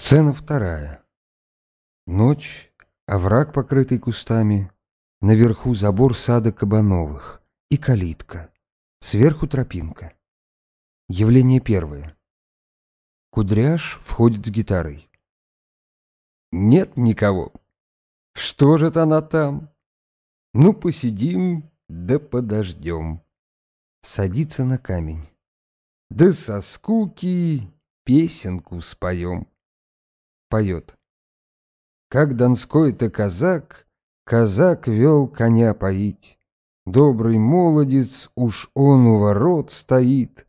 Сцена вторая. Ночь, овраг, покрытый кустами, наверху забор сада Кабановых и калитка, сверху тропинка. Явление первое. Кудряш входит с гитарой. Нет никого. Что же это она там? Ну, посидим, да подождем. Садится на камень. Да со скуки песенку споем. Поет. Как донской-то казак, казак вел коня поить. Добрый молодец, уж он у ворот стоит,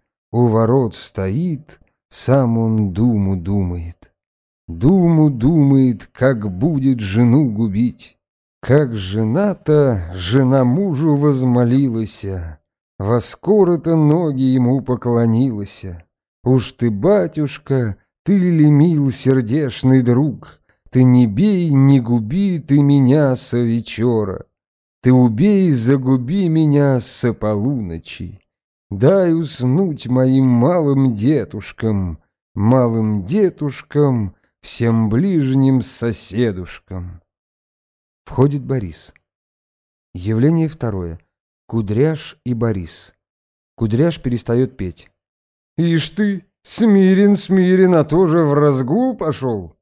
сам он думу думает. Думу думает, как будет жену губить. Как жена-то, жена мужу возмолилася, во скоро-то ноги ему поклонилася. Уж ты, батюшка, ты ли мил сердешный друг, ты не бей, не губи ты меня со вечера. Ты убей, загуби меня со полуночи. Дай уснуть моим малым детушкам, всем ближним соседушкам. Входит Борис. Явление второе. Кудряш и Борис. Кудряш перестает петь. «Ишь ты, смирен, а тоже в разгул пошел?»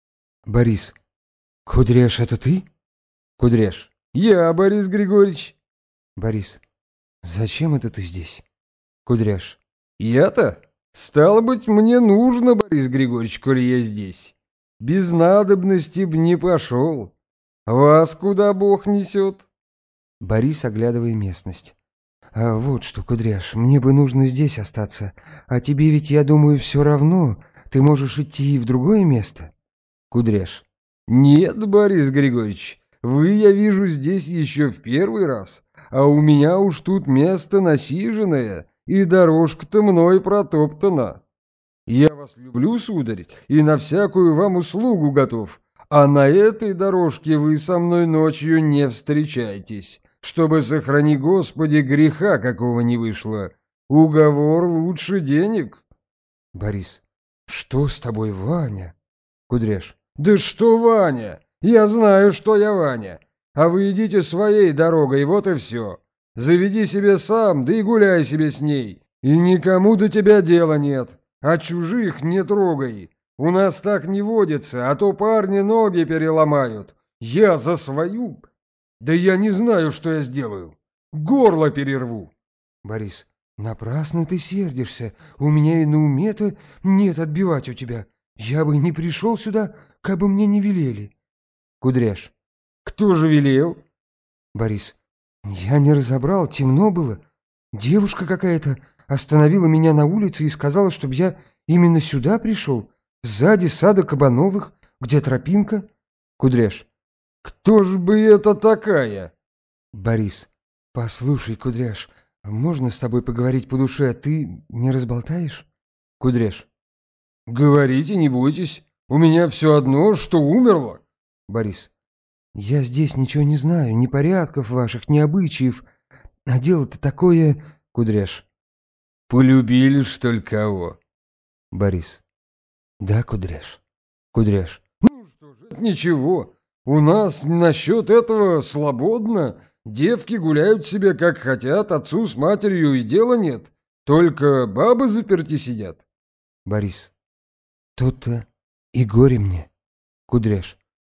Борис. «Кудряш, это ты?» Кудряш. «Я, Борис Григорьевич». Борис. «Зачем это ты здесь?» Кудряш. «Я-то? Стало быть, мне нужно, Борис Григорьевич, коли я здесь. Без надобности б не пошел. Вас куда Бог несет?» Борис, оглядывая местность. «А вот что, Кудряш, мне бы нужно здесь остаться. А тебе ведь, я думаю, все равно. Ты можешь идти в другое место?» Кудряш. «Нет, Борис Григорьевич, вы, я вижу, здесь еще в первый раз, а у меня уж тут место насиженное, и дорожка-то мной протоптана. Я вас люблю, сударь, и на всякую вам услугу готов, а на этой дорожке вы со мной ночью не встречайтесь, чтобы, сохрани Господи, греха какого не вышло. Уговор лучше денег». Борис. «Что с тобой, Ваня?» Кудряш. «Да что, Ваня? Я знаю, что я Ваня. А вы идите своей дорогой, вот и все. Заведи себе сам, да и гуляй себе с ней. И никому до тебя дела нет. А чужих не трогай. У нас так не водится, а то парни ноги переломают. Я за свою... Да я не знаю, что я сделаю. Горло перерву». Борис. «Напрасно ты сердишься. У меня и на уме-то нет отбивать у тебя. Я бы не пришел сюда, как бы мне не велели». Кудряш. «Кто же велел?» Борис. «Я не разобрал, темно было. Девушка какая-то остановила меня на улице и сказала, чтобы я именно сюда пришел, сзади сада Кабановых, где тропинка». Кудряш. «Кто ж бы это такая?» Борис. «Послушай, Кудряш, можно с тобой поговорить по душе, а ты не разболтаешь?» Кудряш. «Говорите, не бойтесь. У меня все одно, что умерло». Борис. «Я здесь ничего не знаю, ни порядков ваших, ни обычаев. А дело-то такое...» Кудряш. «Полюбили, что ли, кого?» Борис. «Да, Кудряш». Кудряш. «Ну что ж, это ничего. У нас насчет этого свободно. Девки гуляют себе как хотят, отцу с матерью и дела нет. Только бабы заперти сидят». Борис. «То-то и горе мне». Кудряш.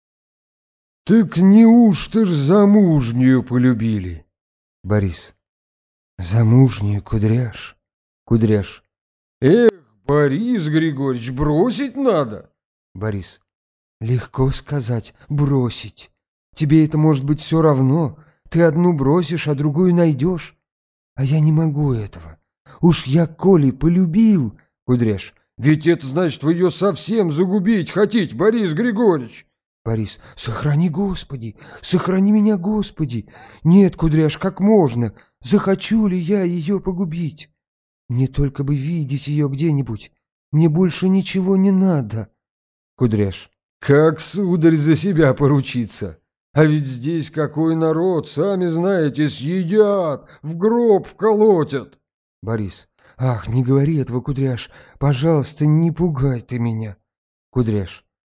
«Так неужто ж замужнюю полюбили?» Борис. «Замужнюю, Кудряш». Кудряш. «Эх, Борис Григорьевич, бросить надо». Борис. «Легко сказать, бросить. Тебе это может быть все равно. Ты одну бросишь, а другую найдешь. А я не могу этого. Уж я, коли полюбил...» Кудряш. «Ведь это значит, вы ее совсем загубить хотите, Борис Григорьевич». Борис. «Сохрани, Господи! Сохрани меня, Господи! Нет, Кудряш, как можно? Захочу ли я ее погубить? Мне только бы видеть ее где-нибудь. Мне больше ничего не надо». Кудряш. «Как, сударь, за себя поручиться? А ведь здесь какой народ, сами знаете, съедят, в гроб вколотят». Борис. «Ах, не говори этого, Кудряш. Пожалуйста, не пугай ты меня». Кудряш.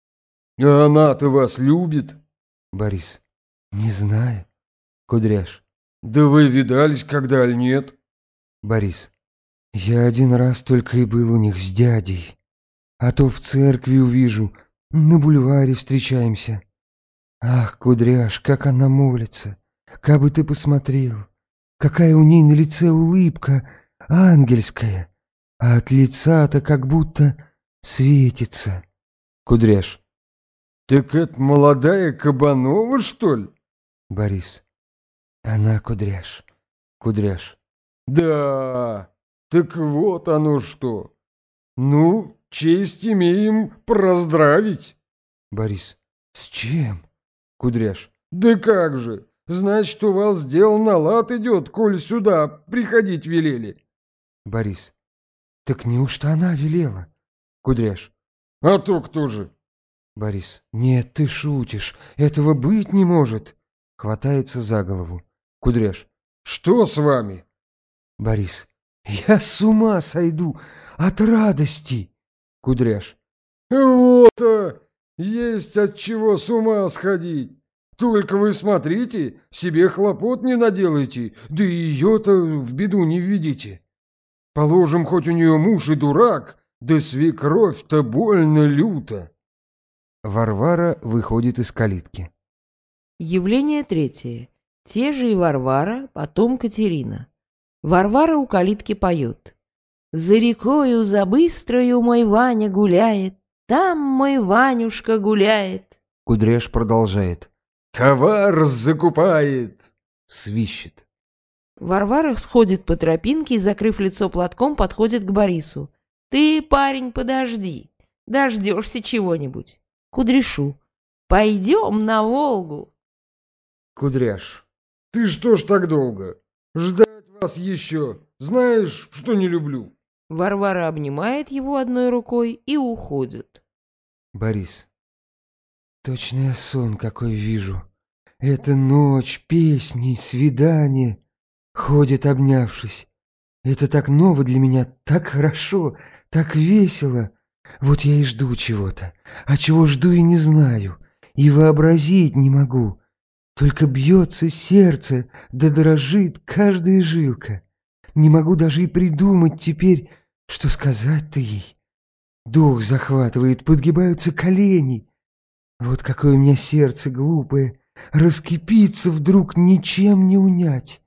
А она-то вас любит? Борис. Не знаю. Кудряш. Да вы видались когда ли нет? Борис. Я один раз только и был у них с дядей. А то в церкви увижу, на бульваре встречаемся. Ах, Кудряш, как она молится! Как бы ты посмотрел! Какая у ней на лице улыбка ангельская, а от лица-то как будто светится. Кудряш. Так это молодая Кабанова, что ли? Борис. Она Кудряш. Кудряш. Да, так вот оно что. Ну, честь имеем поздравить. Борис. С чем? Кудряш. Да как же, значит, у вас дело на лад идет, коль сюда приходить велели. Борис. Так неужто она велела? Кудряш. А то кто же? Борис. Нет, ты шутишь. Этого быть не может. Хватается за голову. Кудряш. Что с вами? Борис. Я с ума сойду от радости. Кудряш. Вот-то есть от чего с ума сходить. Только вы смотрите, себе хлопот не наделайте, да и ее-то в беду не введите. Положим, хоть у нее муж и дурак, да свекровь-то больно люто. Варвара выходит из калитки. Явление третье. Те же и Варвара, потом Катерина. Варвара у калитки поет. «За рекою, за быстрою мой Ваня гуляет, там мой Ванюшка гуляет». Кудряш продолжает. Товар закупает. Свищет. Варвара сходит по тропинке и, закрыв лицо платком, подходит к Борису. «Ты, парень, подожди. Дождешься чего-нибудь». Кудряшу. «Пойдем на Волгу». Кудряш, ты что ж так долго? Ждать вас еще. Знаешь, что не люблю. Варвара обнимает его одной рукой и уходит. Борис. Точно я сон какой вижу. Это ночь, песни, свидания. Ходят, обнявшись. Это так ново для меня, так хорошо, так весело. Вот я и жду чего-то. А чего жду и не знаю. И вообразить не могу. Только бьется сердце, да дрожит каждая жилка. Не могу даже и придумать теперь, что сказать-то ей. Дух захватывает, подгибаются колени. Вот какое у меня сердце глупое, раскипится вдруг, ничем не унять.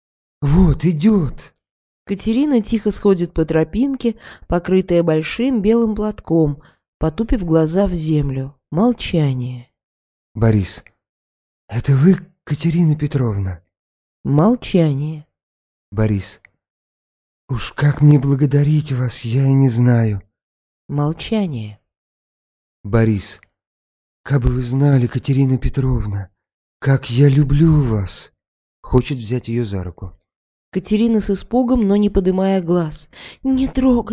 Вот идет. Катерина тихо сходит по тропинке, покрытая большим белым платком, потупив глаза в землю. Молчание. Борис. Это вы, Катерина Петровна? Молчание. Борис. Уж как мне благодарить вас, я и не знаю. Молчание. Борис. Как бы вы знали, Катерина Петровна, как я люблю вас. Хочет взять ее за руку. Катерина с испугом, но не поднимая глаз. «Не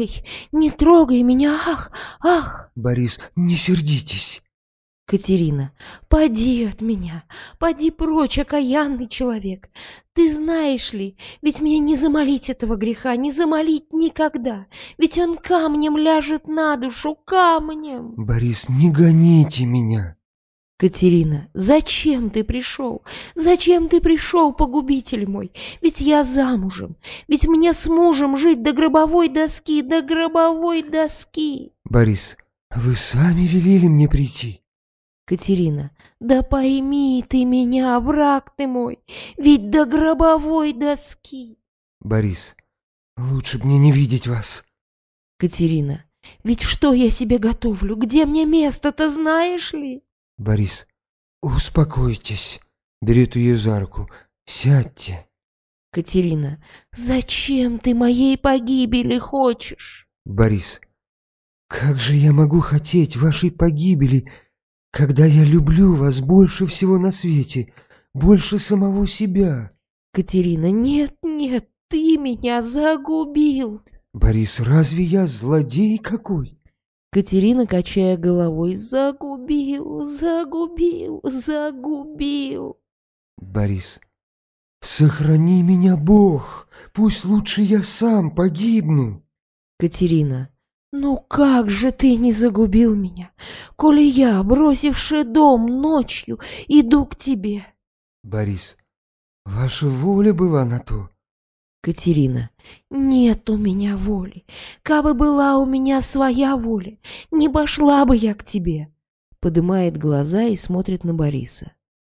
трогай меня, ах, ах!» Борис, не сердитесь. Катерина. «Поди от меня, поди прочь, окаянный человек. Ты знаешь ли, ведь мне не замолить этого греха, не замолить никогда. Ведь он камнем ляжет на душу, камнем». Борис, не гоните меня. Катерина. «Зачем ты пришел? Зачем ты пришел, погубитель мой? Ведь я замужем, ведь мне с мужем жить до гробовой доски, до гробовой доски». Борис, вы сами велели мне прийти. Катерина. «Да пойми ты меня, враг ты мой, ведь до гробовой доски». Борис, лучше б мне не видеть вас. Катерина. «Ведь что я себе готовлю? Где мне место-то, знаешь ли?» Борис, успокойтесь. Берет ее за руку. Сядьте. Катерина. «Зачем ты моей погибели хочешь?» Борис, как же я могу хотеть вашей погибели, когда я люблю вас больше всего на свете, больше самого себя? Катерина. «Нет, нет, ты меня загубил». Борис, разве я злодей какой? Катерина, качая головой. «Загубил, загубил, загубил». Борис, сохрани меня, Бог, пусть лучше я сам погибну. Катерина. Ну как же ты не загубил меня, коли я, бросивши дом ночью, иду к тебе? Борис. Ваша воля была на то. Катерина. Нет у меня воли. Кабы была у меня своя воля, не пошла бы я к тебе. Подымает глаза и смотрит на Бориса.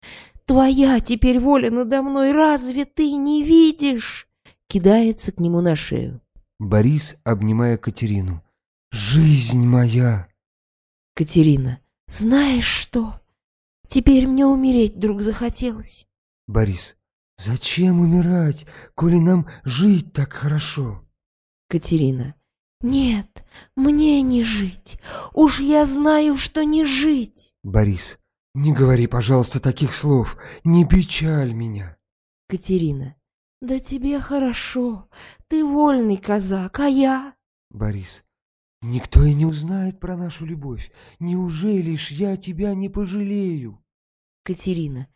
Твоя теперь воля надо мной, разве ты не видишь? Кидается к нему на шею. Борис, обнимая Катерину. Жизнь моя. Катерина. Знаешь что? Теперь мне умереть вдруг захотелось. Борис. Зачем умирать, коли нам жить так хорошо? Катерина. Нет, мне не жить. Уж я знаю, что не жить. Борис. Не говори, пожалуйста, таких слов. Не печаль меня. Катерина. Да тебе хорошо. Ты вольный казак, а я... Борис. Никто и не узнает про нашу любовь. Неужели ж я тебя не пожалею? Катерина.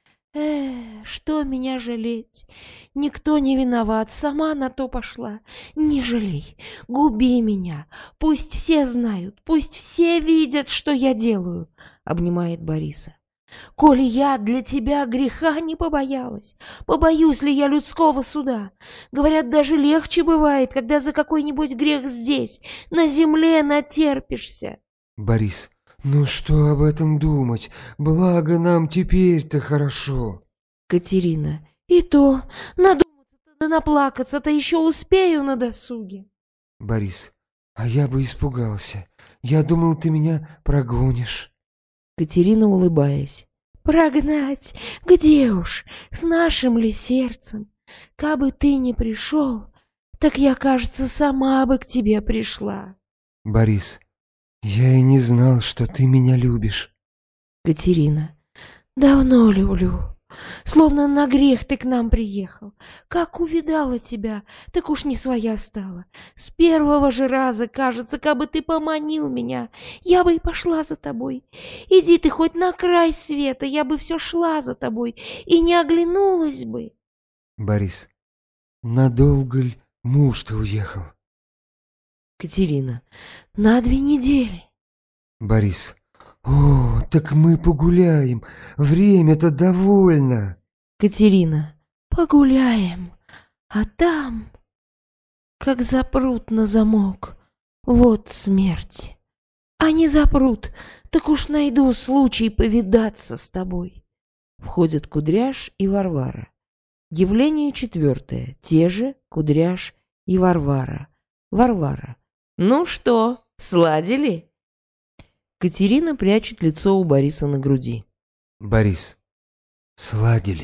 Что меня жалеть? Никто не виноват, сама на то пошла. Не жалей, губи меня. Пусть все знают, пусть все видят, что я делаю. Обнимает Бориса. Коли я для тебя греха не побоялась, побоюсь ли я людского суда? Говорят, даже легче бывает, когда за какой-нибудь грех здесь, на земле натерпишься. Борис. Ну что об этом думать? Благо нам теперь-то хорошо. Катерина. И то, надуматься-то да наплакаться-то еще успею на досуге. Борис. А я бы испугался. Я думал, ты меня прогонишь. Катерина, улыбаясь. Прогнать? Где уж? С нашим ли сердцем? Кабы ты не пришел, так я, кажется, сама бы к тебе пришла. Борис. Я и не знал, что ты меня любишь. Катерина. Давно люблю. Словно на грех ты к нам приехал. Как увидала тебя, так уж не своя стала. С первого же раза, кажется, кабы ты поманил меня, я бы и пошла за тобой. Иди ты хоть на край света, я бы все шла за тобой и не оглянулась бы. Борис. Надолго ль муж-то уехал? Катерина. На 2 недели. Борис. О, так мы погуляем. Время-то довольно. Катерина. Погуляем. А там, как запрут на замок, вот смерть. А не запрут, так уж найду случай повидаться с тобой. Входят Кудряш и Варвара. Явление 4. Те же Кудряш и Варвара. Варвара. Ну что, сладили? Катерина прячет лицо у Бориса на груди. Борис. Сладили.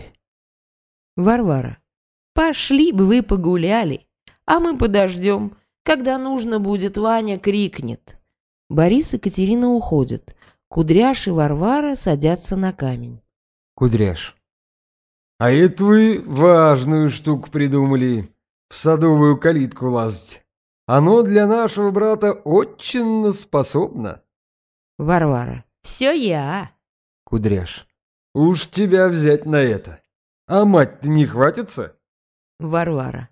Варвара. Пошли бы вы погуляли, а мы подождем. Когда нужно будет, Ваня крикнет. Борис и Катерина уходят. Кудряш и Варвара садятся на камень. Кудряш. А это вы важную штуку придумали. В садовую калитку лазать. Оно для нашего брата очень способно. Варвара. Все я. Кудряш. Уж тебя взять на это. А мать-то не хватится? Варвара.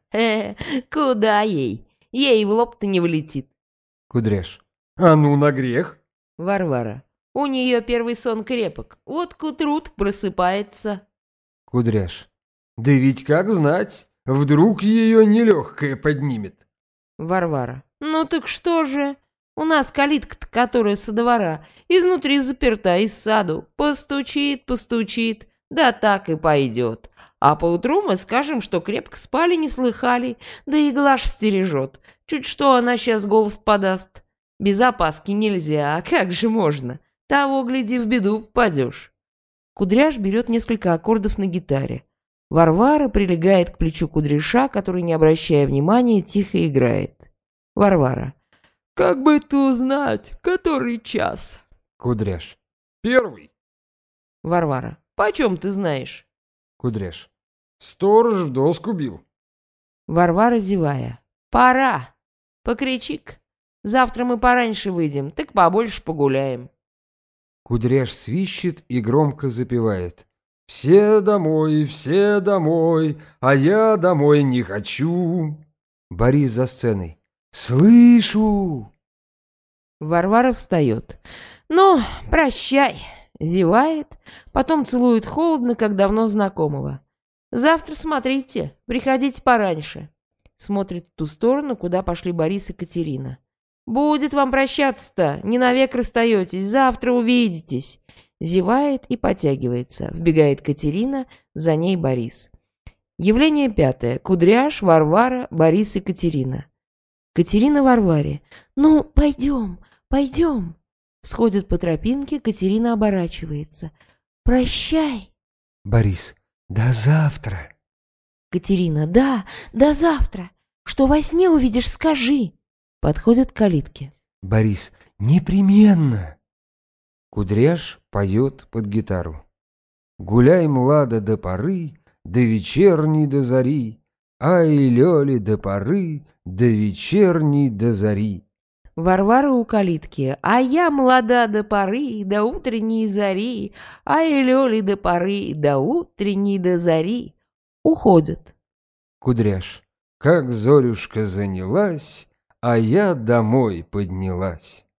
Куда ей? Ей в лоб-то не влетит. Кудряш. А ну на грех. Варвара. У нее первый сон крепок. Вот к утру просыпается. Кудряш. Да ведь как знать, вдруг ее нелегкое поднимет. Варвара. Ну так что же? У нас калитка-то, которая со двора, изнутри заперта, из саду. Постучит, постучит, да так и пойдет. А поутру мы скажем, что крепко спали, не слыхали, да и Глаш стережет. Чуть что она сейчас голос подаст. Без опаски нельзя, а как же можно? Того, гляди, в беду попадешь. Кудряш берет несколько аккордов на гитаре. Варвара прилегает к плечу Кудряша, который, не обращая внимания, тихо играет. Варвара. Как бы это узнать, который час? Кудряш. 1. Варвара. Почем ты знаешь? Кудряш. Сторож в доску бил. Варвара, зевая. Пора. Покричи-ка. Завтра мы пораньше выйдем, так побольше погуляем. Кудряш свищет и громко запевает. Все домой, а я домой не хочу. Борис за сценой. Слышу! Варвара встает. «Ну, прощай!» Зевает, потом целует холодно, как давно знакомого. «Завтра смотрите, приходите пораньше». Смотрит в ту сторону, куда пошли Борис и Катерина. «Будет вам прощаться-то, не навек расстаетесь, завтра увидитесь». Зевает и потягивается. Вбегает Катерина, за ней Борис. Явление пятое. Кудряш, Варвара, Борис и Катерина. Катерина Варваре. «Ну, пойдем, пойдем». Сходит по тропинке, Катерина оборачивается. «Прощай». Борис. До завтра. Катерина. «Да, до завтра. Что во сне увидишь, скажи». Подходит к калитке. Борис. Непременно. Кудряш поет под гитару. Гуляй, млада, до поры, до вечерней до зари. Ай, лёли, до поры, до вечерней до зари. Варвара у калитки. «А я молода до поры, до утренней зари. Ай, лёли, до поры, до утренней до зари». Уходит. Кудряш. Как зорюшка занялась, а я домой поднялась.